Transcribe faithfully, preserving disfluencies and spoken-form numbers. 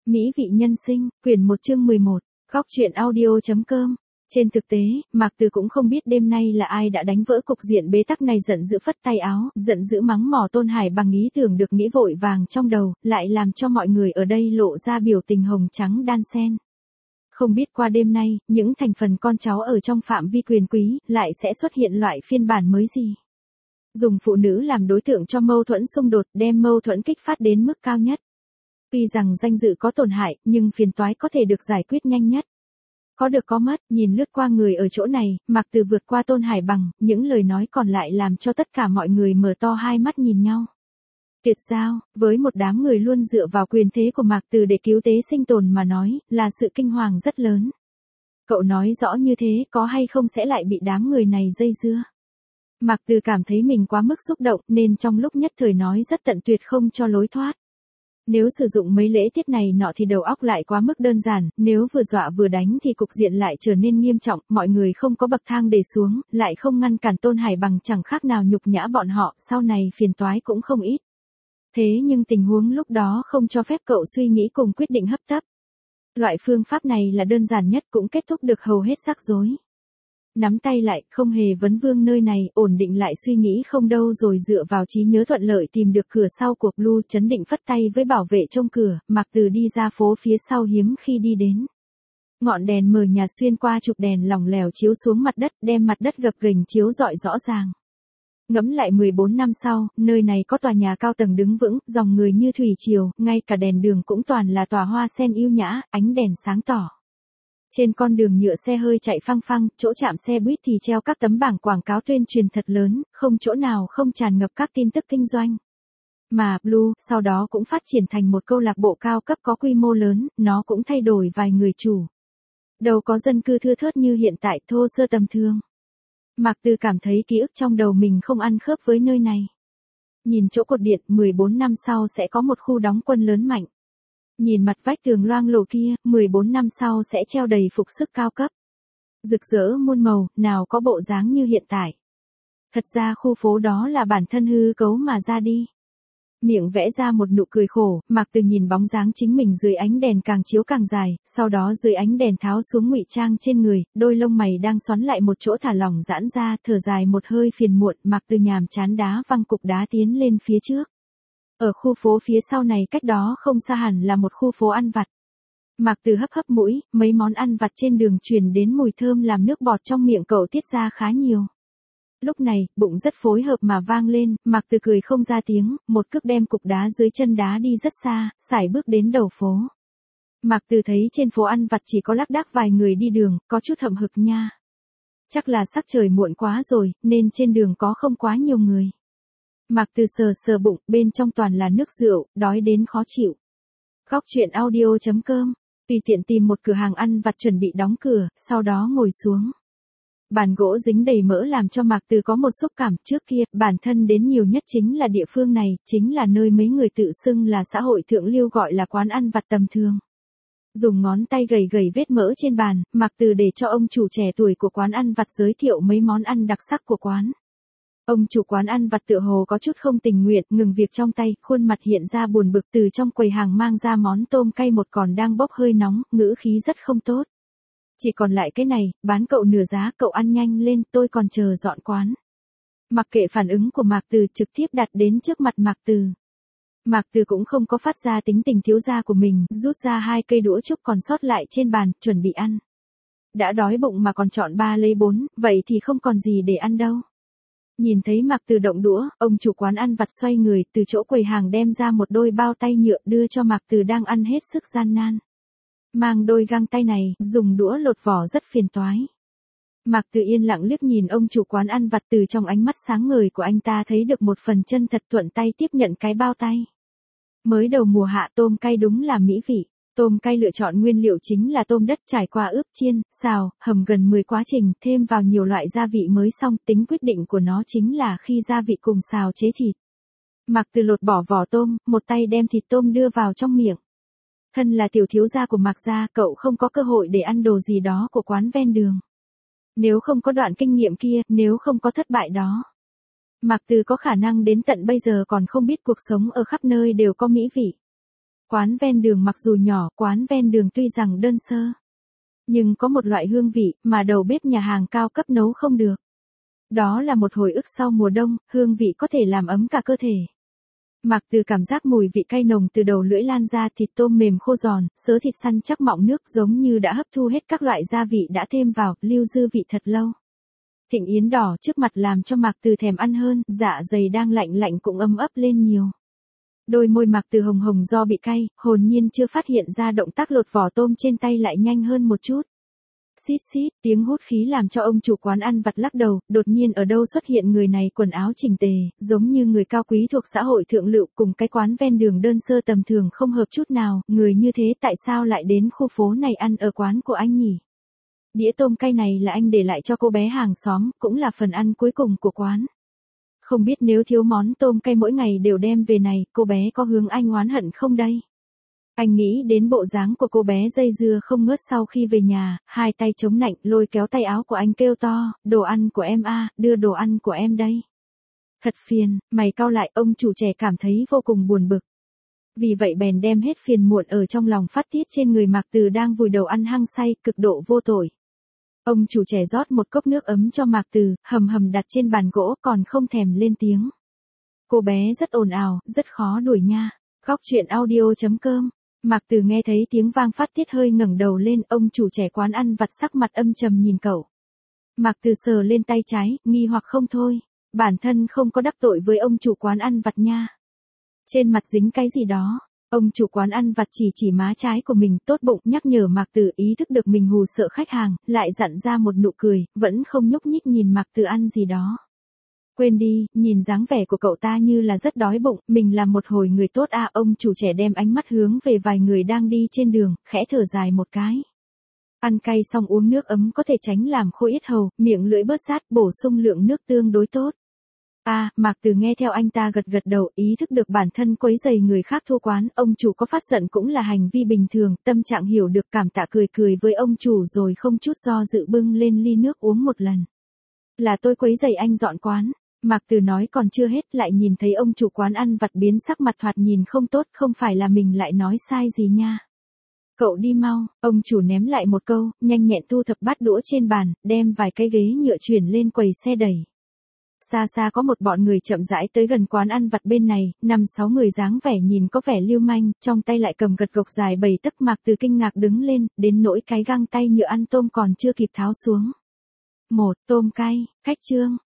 Mỹ vị nhân sinh, quyển một chương mười một, góc truyện audio chấm com. Trên thực tế, Mạc Từ cũng không biết đêm nay là ai đã đánh vỡ cục diện bế tắc này, giận dữ phất tay áo, giận dữ mắng mỏ Tôn Hải bằng ý tưởng được nghĩ vội vàng trong đầu, lại làm cho mọi người ở đây lộ ra biểu tình hồng trắng đan xen. Không biết qua đêm nay, những thành phần con cháu ở trong phạm vi quyền quý, lại sẽ xuất hiện loại phiên bản mới gì? Dùng phụ nữ làm đối tượng cho mâu thuẫn xung đột, đem mâu thuẫn kích phát đến mức cao nhất. Tuy rằng danh dự có tổn hại, nhưng phiền toái có thể được giải quyết nhanh nhất. Có được có mất, nhìn lướt qua người ở chỗ này, Mạc Từ vượt qua Tôn Hải bằng, những lời nói còn lại làm cho tất cả mọi người mở to hai mắt nhìn nhau. Tuyệt giao, với một đám người luôn dựa vào quyền thế của Mạc Từ để cứu tế sinh tồn mà nói, là sự kinh hoàng rất lớn. Cậu nói rõ như thế, có hay không sẽ lại bị đám người này dây dưa. Mạc Từ cảm thấy mình quá mức xúc động, nên trong lúc nhất thời nói rất tận tuyệt không cho lối thoát. Nếu sử dụng mấy lễ tiết này nọ thì đầu óc lại quá mức đơn giản, nếu vừa dọa vừa đánh thì cục diện lại trở nên nghiêm trọng, mọi người không có bậc thang để xuống, lại không ngăn cản Tôn Hải bằng chẳng khác nào nhục nhã bọn họ, sau này phiền toái cũng không ít. Thế nhưng tình huống lúc đó không cho phép cậu suy nghĩ cùng quyết định hấp tấp. Loại phương pháp này là đơn giản nhất cũng kết thúc được hầu hết rắc rối. Nắm tay lại, không hề vấn vương nơi này, ổn định lại suy nghĩ không đâu rồi dựa vào trí nhớ thuận lợi tìm được cửa sau của Blue, chấn định phất tay với bảo vệ trông cửa, Mạc Từ đi ra phố phía sau hiếm khi đi đến. Ngọn đèn mờ nhạt xuyên qua trục đèn lỏng lẻo chiếu xuống mặt đất, đem mặt đất gập ghềnh chiếu rọi rõ ràng. Ngẫm lại mười bốn năm sau, nơi này có tòa nhà cao tầng đứng vững, dòng người như thủy triều, ngay cả đèn đường cũng toàn là tòa hoa sen yêu nhã, ánh đèn sáng tỏ. Trên con đường nhựa xe hơi chạy phăng phăng, chỗ chạm xe buýt thì treo các tấm bảng quảng cáo tuyên truyền thật lớn, không chỗ nào không tràn ngập các tin tức kinh doanh. Mà Blue, sau đó cũng phát triển thành một câu lạc bộ cao cấp có quy mô lớn, nó cũng thay đổi vài người chủ. Đâu có dân cư thưa thớt như hiện tại, thô sơ tầm thường. Mạc Từ cảm thấy ký ức trong đầu mình không ăn khớp với nơi này. Nhìn chỗ cột điện, mười bốn năm sau sẽ có một khu đóng quân lớn mạnh. Nhìn mặt vách tường loang lổ kia, mười bốn năm sau sẽ treo đầy phục sức cao cấp. Rực rỡ muôn màu, nào có bộ dáng như hiện tại. Thật ra khu phố đó là bản thân hư cấu mà ra đi. Miệng vẽ ra một nụ cười khổ, Mạc Từ nhìn bóng dáng chính mình dưới ánh đèn càng chiếu càng dài, sau đó dưới ánh đèn tháo xuống ngụy trang trên người, đôi lông mày đang xoắn lại một chỗ thả lỏng giãn ra, thở dài một hơi phiền muộn, Mạc Từ nhàm chán đá văng cục đá tiến lên phía trước. Ở khu phố phía sau này cách đó không xa hẳn là một khu phố ăn vặt. Mạc Từ hấp hấp mũi, mấy món ăn vặt trên đường truyền đến mùi thơm làm nước bọt trong miệng cậu tiết ra khá nhiều. Lúc này, bụng rất phối hợp mà vang lên, Mạc Từ cười không ra tiếng, một cước đem cục đá dưới chân đá đi rất xa, sải bước đến đầu phố. Mạc Từ thấy trên phố ăn vặt chỉ có lác đác vài người đi đường, có chút hậm hực nha. Chắc là sắc trời muộn quá rồi, nên trên đường có không quá nhiều người. Mạc Từ sờ sờ bụng, bên trong toàn là nước rượu, đói đến khó chịu. Góc truyện audio chấm com, tùy tiện tìm một cửa hàng ăn vặt chuẩn bị đóng cửa, sau đó ngồi xuống. Bàn gỗ dính đầy mỡ làm cho Mạc Từ có một xúc cảm, trước kia, bản thân đến nhiều nhất chính là địa phương này, chính là nơi mấy người tự xưng là xã hội thượng lưu gọi là quán ăn vặt tầm thường. Dùng ngón tay gầy gầy vết mỡ trên bàn, Mạc Từ để cho ông chủ trẻ tuổi của quán ăn vặt giới thiệu mấy món ăn đặc sắc của quán. Ông chủ quán ăn vặt tựa hồ có chút không tình nguyện, ngừng việc trong tay, khuôn mặt hiện ra buồn bực, từ trong quầy hàng mang ra món tôm cay một còn đang bốc hơi nóng, ngữ khí rất không tốt. Chỉ còn lại cái này, bán cậu nửa giá, cậu ăn nhanh lên, tôi còn chờ dọn quán. Mặc kệ phản ứng của Mạc Từ, trực tiếp đặt đến trước mặt Mạc Từ. Mạc Từ cũng không có phát ra tính tình thiếu gia của mình, rút ra hai cây đũa trúc còn sót lại trên bàn, chuẩn bị ăn. Đã đói bụng mà còn chọn ba lấy bốn, vậy thì không còn gì để ăn đâu. Nhìn thấy Mạc Từ động đũa, ông chủ quán ăn vặt xoay người, từ chỗ quầy hàng đem ra một đôi bao tay nhựa đưa cho Mạc Từ đang ăn hết sức gian nan. Mang đôi găng tay này, dùng đũa lột vỏ rất phiền toái. Mạc Từ yên lặng liếc nhìn ông chủ quán ăn vặt, từ trong ánh mắt sáng ngời của anh ta thấy được một phần chân thật, thuận tay tiếp nhận cái bao tay. Mới đầu mùa hạ tôm cay đúng là mỹ vị. Tôm cay lựa chọn nguyên liệu chính là tôm đất, trải qua ướp chiên, xào, hầm gần mười quá trình, thêm vào nhiều loại gia vị mới xong, tính quyết định của nó chính là khi gia vị cùng xào chế thịt. Mạc Từ lột bỏ vỏ tôm, một tay đem thịt tôm đưa vào trong miệng. Thân là tiểu thiếu gia của Mạc gia, cậu không có cơ hội để ăn đồ gì đó của quán ven đường. Nếu không có đoạn kinh nghiệm kia, nếu không có thất bại đó, Mạc Từ có khả năng đến tận bây giờ còn không biết cuộc sống ở khắp nơi đều có mỹ vị. Quán ven đường mặc dù nhỏ, quán ven đường tuy rằng đơn sơ, nhưng có một loại hương vị mà đầu bếp nhà hàng cao cấp nấu không được. Đó là một hồi ức sau mùa đông, hương vị có thể làm ấm cả cơ thể. Mạc Từ cảm giác mùi vị cay nồng từ đầu lưỡi lan ra, thịt tôm mềm khô giòn, sớ thịt săn chắc mọng nước giống như đã hấp thu hết các loại gia vị đã thêm vào, lưu dư vị thật lâu. Thịnh yến đỏ trước mặt làm cho Mạc Từ thèm ăn hơn, dạ dày đang lạnh lạnh cũng ấm ấp lên nhiều. Đôi môi Mạc Từ hồng hồng do bị cay, hồn nhiên chưa phát hiện ra động tác lột vỏ tôm trên tay lại nhanh hơn một chút. Xít xít, tiếng hút khí làm cho ông chủ quán ăn vặt lắc đầu, đột nhiên ở đâu xuất hiện người này quần áo chỉnh tề, giống như người cao quý thuộc xã hội thượng lưu, cùng cái quán ven đường đơn sơ tầm thường không hợp chút nào, người như thế tại sao lại đến khu phố này ăn ở quán của anh nhỉ? Đĩa tôm cay này là anh để lại cho cô bé hàng xóm, cũng là phần ăn cuối cùng của quán. Không biết nếu thiếu món tôm cay mỗi ngày đều đem về này, cô bé có hướng anh oán hận không đây? Anh nghĩ đến bộ dáng của cô bé dây dưa không ngớt sau khi về nhà, hai tay chống nạnh lôi kéo tay áo của anh kêu to, đồ ăn của em a, đưa đồ ăn của em đây. Thật phiền, mày cau lại, ông chủ trẻ cảm thấy vô cùng buồn bực. Vì vậy bèn đem hết phiền muộn ở trong lòng phát tiết trên người Mạc Từ đang vùi đầu ăn hăng say, cực độ vô tội. Ông chủ trẻ rót một cốc nước ấm cho Mạc Từ, hầm hầm đặt trên bàn gỗ còn không thèm lên tiếng. Cô bé rất ồn ào, rất khó đuổi nha. Góc truyện audio chấm com. Mạc Từ nghe thấy tiếng vang phát tiết hơi ngẩng đầu lên, ông chủ trẻ quán ăn vặt sắc mặt âm trầm nhìn cậu. Mạc Từ sờ lên tay trái, nghi hoặc không thôi, bản thân không có đắc tội với ông chủ quán ăn vặt nha. Trên mặt dính cái gì đó, ông chủ quán ăn vặt chỉ chỉ má trái của mình, tốt bụng nhắc nhở Mạc Từ, ý thức được mình hù sợ khách hàng, lại dặn ra một nụ cười, vẫn không nhúc nhích nhìn Mạc Từ ăn gì đó. Quên đi, nhìn dáng vẻ của cậu ta như là rất đói bụng, mình là một hồi người tốt à, ông chủ trẻ đem ánh mắt hướng về vài người đang đi trên đường, khẽ thở dài một cái. Ăn cay xong uống nước ấm có thể tránh làm khô yết hầu, miệng lưỡi bớt rát, bổ sung lượng nước tương đối tốt. À, Mạc Từ nghe theo anh ta gật gật đầu, ý thức được bản thân quấy rầy người khác thua quán, ông chủ có phát giận cũng là hành vi bình thường, tâm trạng hiểu được, cảm tạ cười cười với ông chủ rồi không chút do dự bưng lên ly nước uống một lần. Là tôi quấy rầy anh dọn quán. Mạc Từ nói còn chưa hết, lại nhìn thấy ông chủ quán ăn vặt biến sắc mặt thoạt nhìn không tốt, không phải là mình lại nói sai gì nha. Cậu đi mau, ông chủ ném lại một câu, nhanh nhẹn thu thập bát đũa trên bàn, đem vài cái ghế nhựa chuyển lên quầy xe đẩy. Xa xa có một bọn người chậm rãi tới gần quán ăn vặt bên này, năm sáu người dáng vẻ nhìn có vẻ lưu manh, trong tay lại cầm gật gộc dài bảy tấc. Mạc Từ kinh ngạc đứng lên, đến nỗi cái găng tay nhựa ăn tôm còn chưa kịp tháo xuống. Một, tôm cay, khách trương.